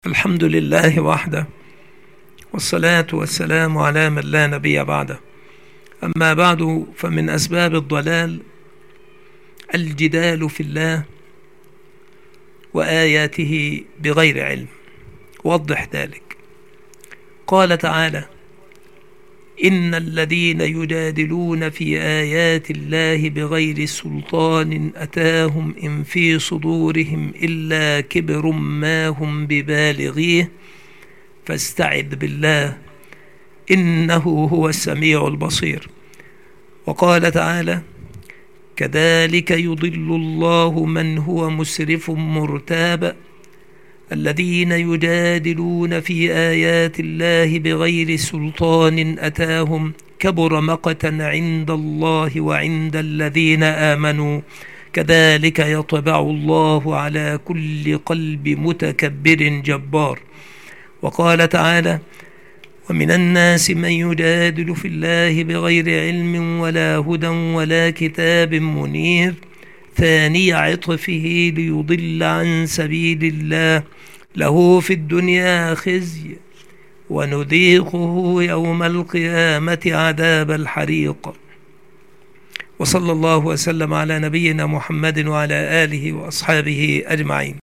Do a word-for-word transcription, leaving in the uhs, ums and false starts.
الحمد لله وحده، والصلاة والسلام على من لا نبي بعده. أما بعد، فمن أسباب الضلال الجدال في الله وآياته بغير علم. وضح ذلك. قال تعالى: إن الذين يجادلون في آيات الله بغير سلطان أتاهم إن في صدورهم إلا كبر ما هم ببالغيه فاستعذ بالله إنه هو السميع البصير. وقال تعالى: كذلك يضل الله من هو مسرف مرتاب الذين يجادلون في آيات الله بغير سلطان أتاهم كبر مقتا عند الله وعند الذين آمنوا كذلك يطبع الله على كل قلب متكبر جبار. وقال تعالى: ومن الناس من يجادل في الله بغير علم ولا هدى ولا كتاب منير ثاني عطفه ليضل عن سبيل الله له في الدنيا خزي ونذيقه يوم القيامة عذاب الحريق. وصلى الله وسلم على نبينا محمد وعلى آله وأصحابه أجمعين.